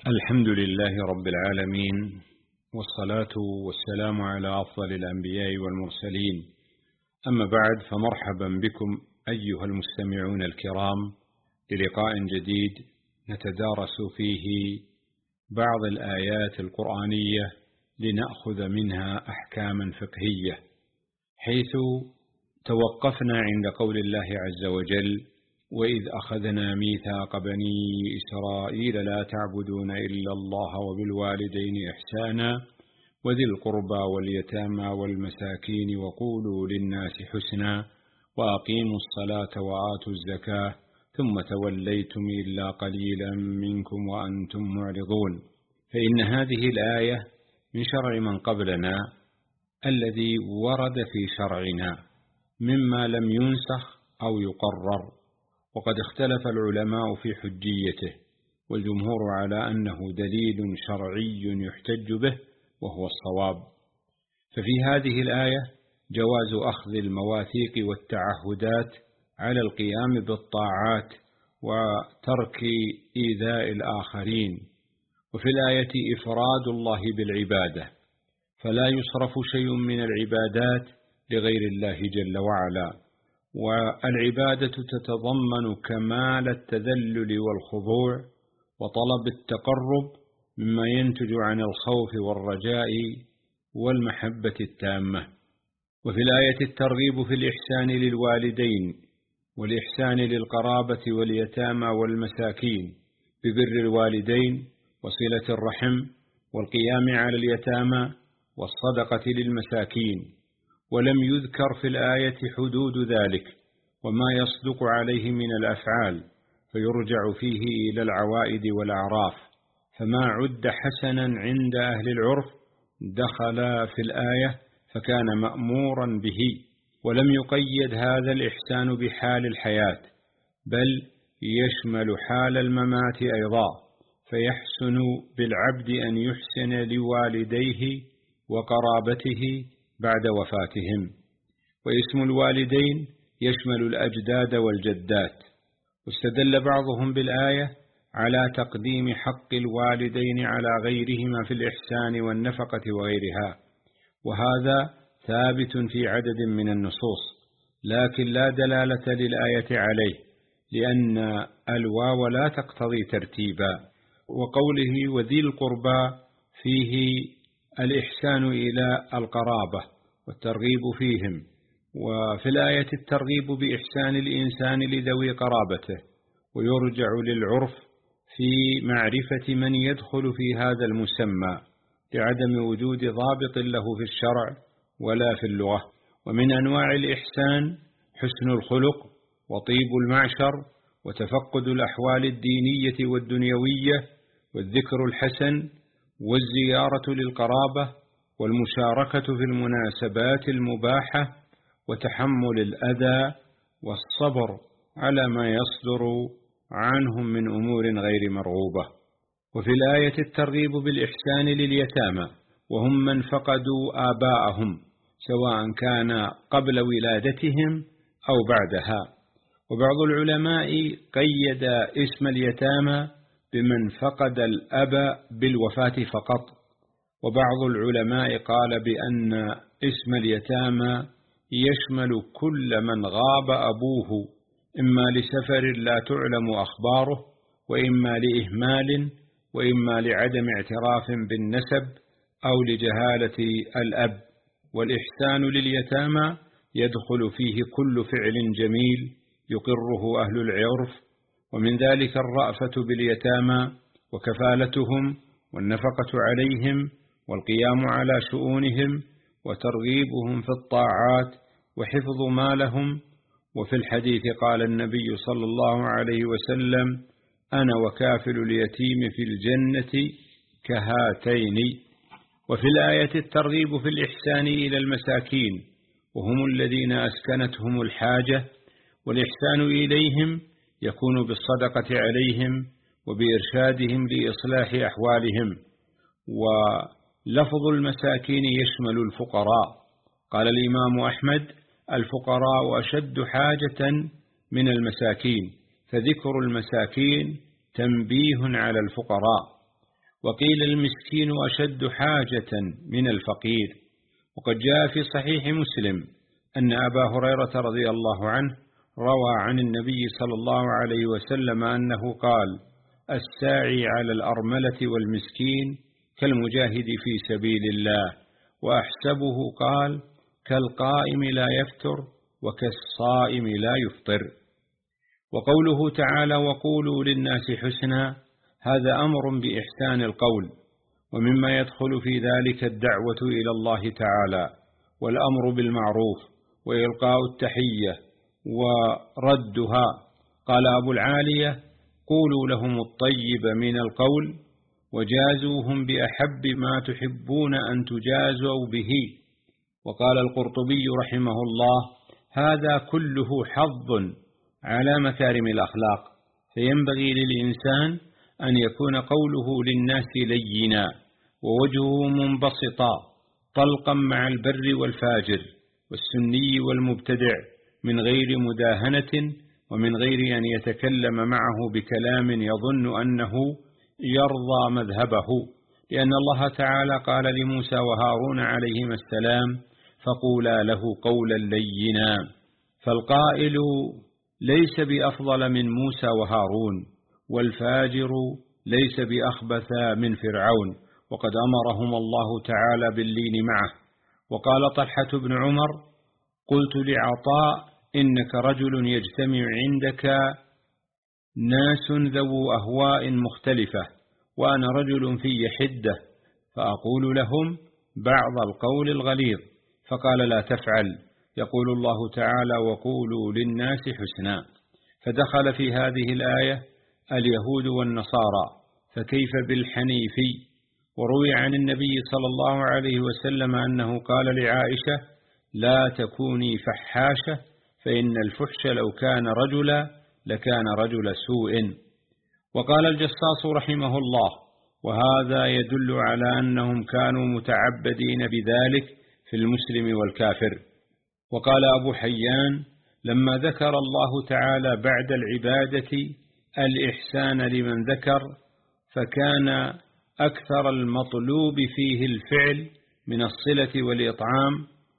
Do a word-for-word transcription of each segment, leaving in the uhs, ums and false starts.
الحمد لله رب العالمين، والصلاة والسلام على أفضل الأنبياء والمرسلين. أما بعد، فمرحبا بكم أيها المستمعون الكرام للقاء جديد نتدارس فيه بعض الآيات القرآنية لنأخذ منها أحكاما فقهية، حيث توقفنا عند قول الله عز وجل: وإذ أخذنا ميثاق بني إسرائيل لا تعبدون إلا الله وبالوالدين إحسانا وذي القربى واليتامى والمساكين وقولوا للناس حسنا وأقيموا الصلاة وآتوا الزكاة ثم توليتم إلا قليلا منكم وأنتم معرضون. فإن هذه الآية من شرع من قبلنا الذي ورد في شرعنا مما لم ينسخ أو يقرر، وقد اختلف العلماء في حجيته، والجمهور على أنه دليل شرعي يحتج به وهو الصواب. ففي هذه الآية جواز أخذ المواثيق والتعهدات على القيام بالطاعات وترك إيذاء الآخرين، وفي الآية إفراد الله بالعبادة، فلا يصرف شيء من العبادات لغير الله جل وعلا. والعبادة تتضمن كمال التذلل والخضوع وطلب التقرب مما ينتج عن الخوف والرجاء والمحبة التامة. وفي الآية الترغيب في الإحسان للوالدين والإحسان للقرابة واليتامى والمساكين ببر الوالدين وصلة الرحم والقيام على اليتامى والصدقة للمساكين. ولم يذكر في الآية حدود ذلك وما يصدق عليه من الأفعال، فيرجع فيه إلى العوائد والأعراف، فما عد حسنا عند أهل العرف دخل في الآية فكان مأمورا به. ولم يقيد هذا الإحسان بحال الحياة، بل يشمل حال الممات أيضا، فيحسن بالعبد أن يحسن لوالديه وقرابته بعد وفاتهم. واسم الوالدين يشمل الأجداد والجدات. واستدل بعضهم بالآية على تقديم حق الوالدين على غيرهما في الإحسان والنفقة وغيرها، وهذا ثابت في عدد من النصوص، لكن لا دلالة للآية عليه، لأن الواو لا تقتضي ترتيبا. وقوله وذي القربى فيه الإحسان إلى القرابة والترغيب فيهم، وفي الآية الترغيب بإحسان الإنسان لذوي قرابته، ويرجع للعرف في معرفة من يدخل في هذا المسمى لعدم وجود ضابط له في الشرع ولا في اللغة. ومن أنواع الإحسان حسن الخلق وطيب المعشر وتفقد الأحوال الدينية والدنيوية والذكر الحسن والزيارة للقرابة والمشاركة في المناسبات المباحة وتحمل الأذى والصبر على ما يصدر عنهم من أمور غير مرغوبة. وفي الآية الترغيب بالإحسان لليتامى، وهم من فقدوا آباءهم سواء كان قبل ولادتهم أو بعدها. وبعض العلماء قيد اسم اليتامى بمن فقد الأب بالوفاة فقط، وبعض العلماء قال بأن اسم اليتامى يشمل كل من غاب أبوه، إما لسفر لا تعلم أخباره، وإما لإهمال، وإما لعدم اعتراف بالنسب أو لجهالة الأب. والإحسان لليتامى يدخل فيه كل فعل جميل يقره أهل العرف، ومن ذلك الرأفة باليتامى وكفالتهم والنفقة عليهم والقيام على شؤونهم وترغيبهم في الطاعات وحفظ مالهم. وفي الحديث قال النبي صلى الله عليه وسلم: أنا وكافل اليتيم في الجنة كهاتين. وفي الآية الترغيب في الإحسان إلى المساكين، وهم الذين أسكنتهم الحاجة، والإحسان إليهم يكون بالصدقة عليهم وبإرشادهم لإصلاح أحوالهم. ولفظ المساكين يشمل الفقراء. قال الإمام أحمد: الفقراء أشد حاجة من المساكين، فذكر المساكين تنبيه على الفقراء. وقيل المسكين أشد حاجة من الفقير. وقد جاء في صحيح مسلم أن أبا هريرة رضي الله عنه روى عن النبي صلى الله عليه وسلم أنه قال: الساعي على الأرملة والمسكين كالمجاهد في سبيل الله. وأحسبه قال: كالقائم لا يفتر وكالصائم لا يفطر. وقوله تعالى: وقولوا للناس حسنا، هذا أمر بإحسان القول، ومما يدخل في ذلك الدعوة إلى الله تعالى والأمر بالمعروف وإلقاء التحية وردها. قال أبو العالية: قولوا لهم الطيب من القول وجازوهم بأحب ما تحبون أن تجازوا به. وقال القرطبي رحمه الله: هذا كله حظ على مكارم الأخلاق، فينبغي للإنسان أن يكون قوله للناس لينا ووجهه منبسطا طلقا مع البر والفاجر والسني والمبتدع، من غير مداهنة ومن غير أن يتكلم معه بكلام يظن أنه يرضى مذهبه، لأن الله تعالى قال لموسى وهارون عليهما السلام: فقولا له قولا لينا. فالقائل ليس بأفضل من موسى وهارون، والفاجر ليس بأخبث من فرعون، وقد أمرهم الله تعالى باللين معه. وقال طلحة بن عمر: قلت لعطاء: إنك رجل يجتمع عندك ناس ذو أهواء مختلفة، وأنا رجل في حدة، فأقول لهم بعض القول الغليظ. فقال: لا تفعل، يقول الله تعالى: وقولوا للناس حسنا. فدخل في هذه الآية اليهود والنصارى، فكيف بالحنيفي؟ وروي عن النبي صلى الله عليه وسلم أنه قال لعائشة: لا تكوني فحاشة، فإن الفحش لو كان رجلا لكان رجل سوء. وقال الجصاص رحمه الله: وهذا يدل على أنهم كانوا متعبدين بذلك في المسلم والكافر. وقال أبو حيان: لما ذكر الله تعالى بعد العبادة الإحسان لمن ذكر، فكان أكثر المطلوب فيه الفعل من الصلة والإطعام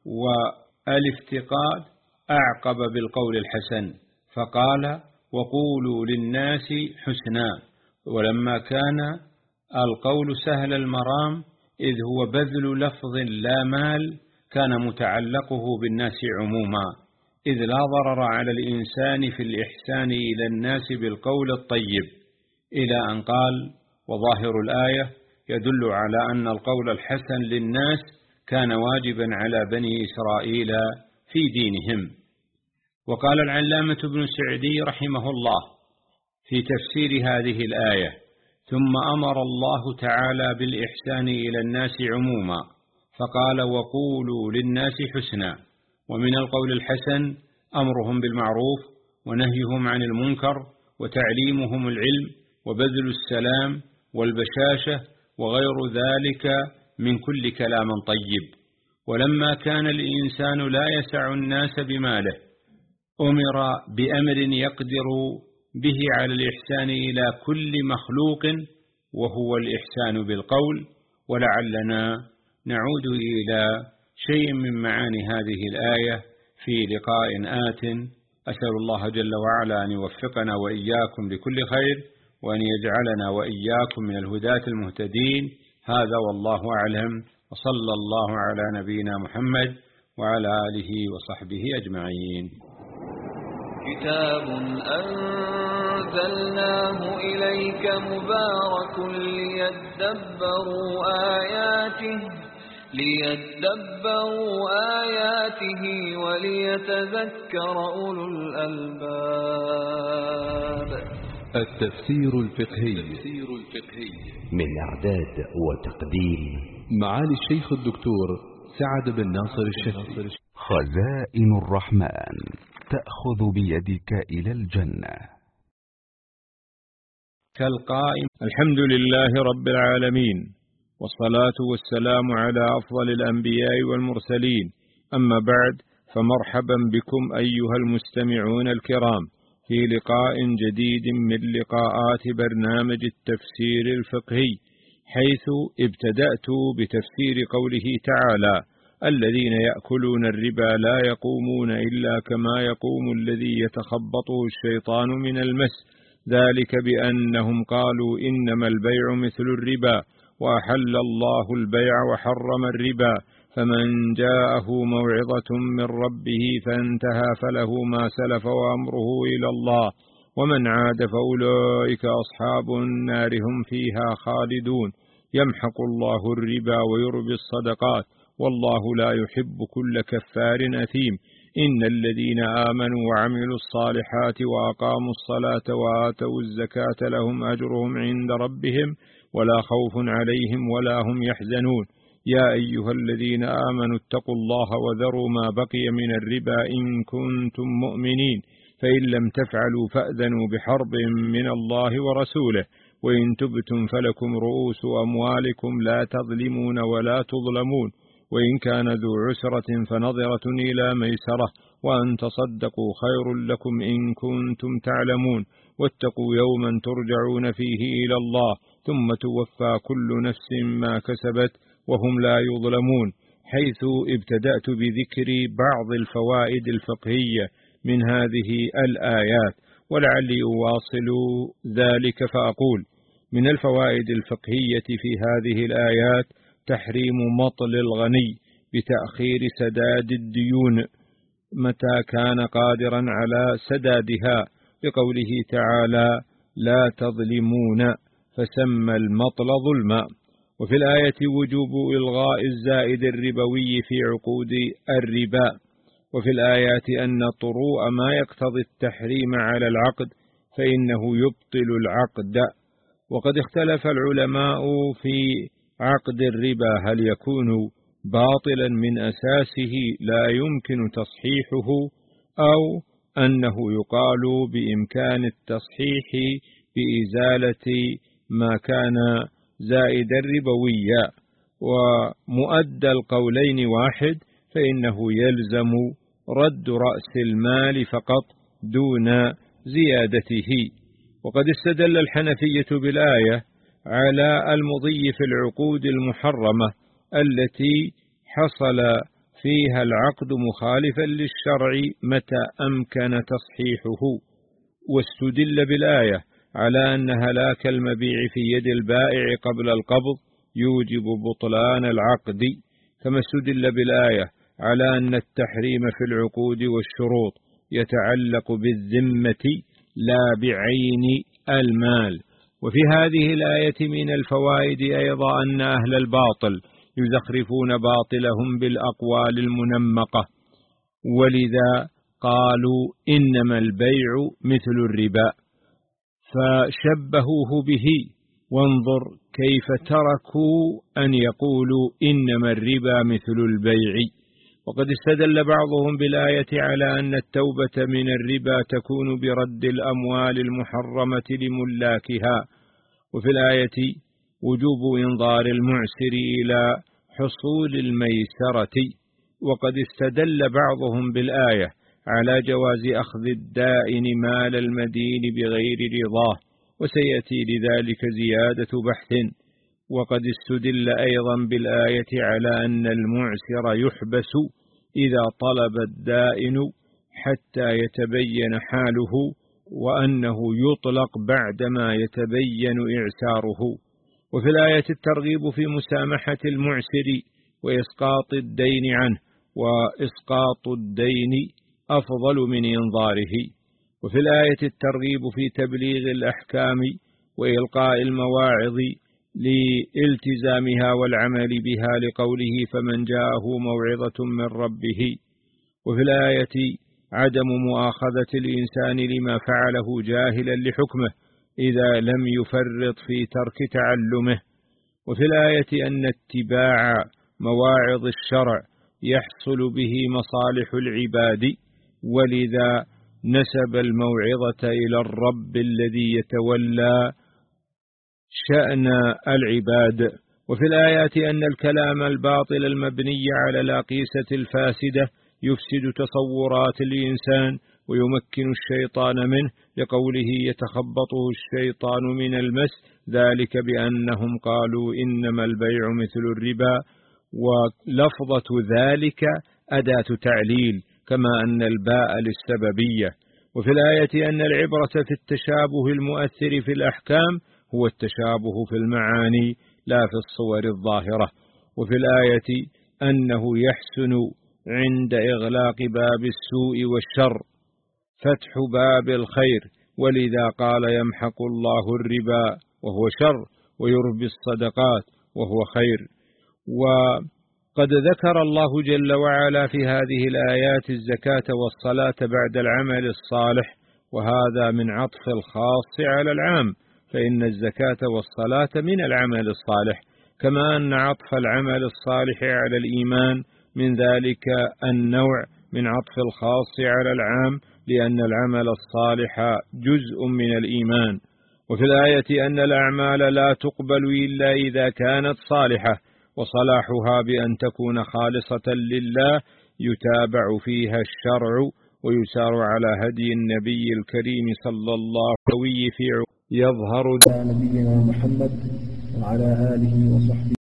والافتقاد، أعقب بالقول الحسن، فقال: وقولوا للناس حسنا. ولما كان القول سهل المرام إذ هو بذل لفظ لا مال، كان متعلقه بالناس عموما، إذ لا ضرر على الإنسان في الإحسان إلى الناس بالقول الطيب، إلى أن قال: وظاهر الآية يدل على أن القول الحسن للناس كان واجبا على بني إسرائيل في دينهم. وقال العلامة ابن سعدي رحمه الله في تفسير هذه الآية: ثم أمر الله تعالى بالإحسان إلى الناس عموما، فقال: وقولوا للناس حسنا. ومن القول الحسن أمرهم بالمعروف ونهيهم عن المنكر وتعليمهم العلم وبذل السلام والبشاشة وغير ذلك من كل كلام طيب. ولما كان الإنسان لا يسع الناس بماله، أمر بأمر يقدر به على الإحسان إلى كل مخلوق، وهو الإحسان بالقول. ولعلنا نعود إلى شيء من معاني هذه الآية في لقاء آت. أسأل الله جل وعلا أن يوفقنا وإياكم لكل خير، وأن يجعلنا وإياكم من الهداة المهتدين. هذا والله أعلم، وصلى الله على نبينا محمد وعلى آله وصحبه أجمعين. كتاب أنزلناه إليك مبارك ليدبروا آياته ليدبروا آياته وليتذكر أولو الألباب. التفسير الفقهي من إعداد وتقديم معالي الشيخ الدكتور سعد بن ناصر الشافعي. خزائن الرحمن تأخذ بيدك إلى الجنة. كالقائم. الحمد لله رب العالمين، والصلاة والسلام على أفضل الأنبياء والمرسلين، أما بعد، فمرحبا بكم أيها المستمعون الكرام في لقاء جديد من لقاءات برنامج التفسير الفقهي. حيث ابتدأت بتفسير قوله تعالى: الذين يأكلون الربا لا يقومون إلا كما يقوم الذي يتخبطه الشيطان من المس، ذلك بأنهم قالوا إنما البيع مثل الربا، وأحل الله البيع وحرم الربا، فمن جاءه موعظة من ربه فانتهى فله ما سلف وأمره إلى الله، ومن عاد فأولئك أصحاب النار هم فيها خالدون. يمحق الله الربا ويربي الصدقات، والله لا يحب كل كفار أثيم. إن الذين آمنوا وعملوا الصالحات وأقاموا الصلاة وآتوا الزكاة لهم أجرهم عند ربهم ولا خوف عليهم ولا هم يحزنون. يا أيها الذين آمنوا اتقوا الله وذروا ما بقي من الربا إن كنتم مؤمنين، فإن لم تفعلوا فأذنوا بحرب من الله ورسوله، وإن تبتم فلكم رؤوس أموالكم لا تظلمون ولا تظلمون، وإن كان ذو عسرة فنظرة إلى ميسرة، وأن تصدقوا خير لكم إن كنتم تعلمون. واتقوا يوما ترجعون فيه إلى الله ثم توفى كل نفس ما كسبت وهم لا يظلمون. حيث ابتدأت بذكر بعض الفوائد الفقهية من هذه الآيات، ولعلي أواصل ذلك فأقول: من الفوائد الفقهية في هذه الآيات تحريم مطل الغني بتأخير سداد الديون متى كان قادرا على سدادها، لقوله تعالى: لا تظلمون، فسمى المطل ظلما. وفي الآية وجوب إلغاء الزائد الربوي في عقود الربا. وفي الآيات أن طروء ما يقتضي التحريم على العقد فإنه يبطل العقد. وقد اختلف العلماء في عقد الربا هل يكون باطلا من أساسه لا يمكن تصحيحه، أو أنه يقال بإمكان التصحيح بإزالة ما كان زائدا ربويا. ومؤدى القولين واحد، فإنه يلزم رد رأس المال فقط دون زيادته. وقد استدل الحنفية بالآية على المضي في العقود المحرمة التي حصل فيها العقد مخالفا للشرع متى أمكن تصحيحه، واستدل بالآية على أن هلاك المبيع في يد البائع قبل القبض يوجب بطلان العقد، كما استدل بالآية على أن التحريم في العقود والشروط يتعلق بالذمة لا بعين المال. وفي هذه الآية من الفوائد أيضا أن أهل الباطل يزخرفون باطلهم بالأقوال المنمقة، ولذا قالوا إنما البيع مثل الربا فشبهوه به، وانظر كيف تركوا أن يقولوا إنما الربا مثل البيع. وقد استدل بعضهم بالآية على أن التوبة من الربا تكون برد الأموال المحرمة لملاكها، وفي الآية وجوب إنظار المعسر إلى حصول الميسرة. وقد استدل بعضهم بالآية على جواز أخذ الدائن مال المدين بغير رضاه، وسيأتي لذلك زيادة بحث. وقد استدل أيضا بالآية على أن المعسر يحبس إذا طلب الدائن حتى يتبين حاله، وأنه يطلق بعدما يتبين إعساره. وفي الآية الترغيب في مسامحة المعسر وإسقاط الدين عنه، وإسقاط الدين أفضل من إنظاره. وفي الآية الترغيب في تبليغ الأحكام وإلقاء المواعظ لالتزامها والعمل بها، لقوله: فمن جاءه موعظة من ربه. وفي الآية عدم مؤاخذة الإنسان لما فعله جاهلا لحكمه إذا لم يفرط في ترك تعلمه. وفي الآية أن اتباع مواعظ الشرع يحصل به مصالح العباد، ولذا نسب الموعظة إلى الرب الذي يتولى شأن العباد. وفي الآيات أن الكلام الباطل المبني على الأقيسة الفاسدة يفسد تصورات الإنسان ويمكن الشيطان منه، لقوله: يتخبطه الشيطان من المس، ذلك بأنهم قالوا إنما البيع مثل الربا، ولفظة ذلك أداة تعليل، كما أن الباء للسببية. وفي الآية أن العبرة في التشابه المؤثر في الأحكام هو التشابه في المعاني لا في الصور الظاهرة. وفي الآية أنه يحسن عند إغلاق باب السوء والشر فتح باب الخير، ولذا قال يمحق الله الربا وهو شر ويربي الصدقات وهو خير. وقد ذكر الله جل وعلا في هذه الآيات الزكاة والصلاة بعد العمل الصالح، وهذا من عطف الخاص على العام، فإن الزكاة والصلاة من العمل الصالح، كما أن عطف العمل الصالح على الإيمان من ذلك النوع من عطف الخاص على العام، لأن العمل الصالح جزء من الإيمان. وفي الآية أن الأعمال لا تقبل إلا إذا كانت صالحة، وصلاحها بأن تكون خالصة لله يتابع فيها الشرع ويسار على هدي النبي الكريم صلى الله عليه وسلم يظهر نبينا محمد وعلى آله وصحبه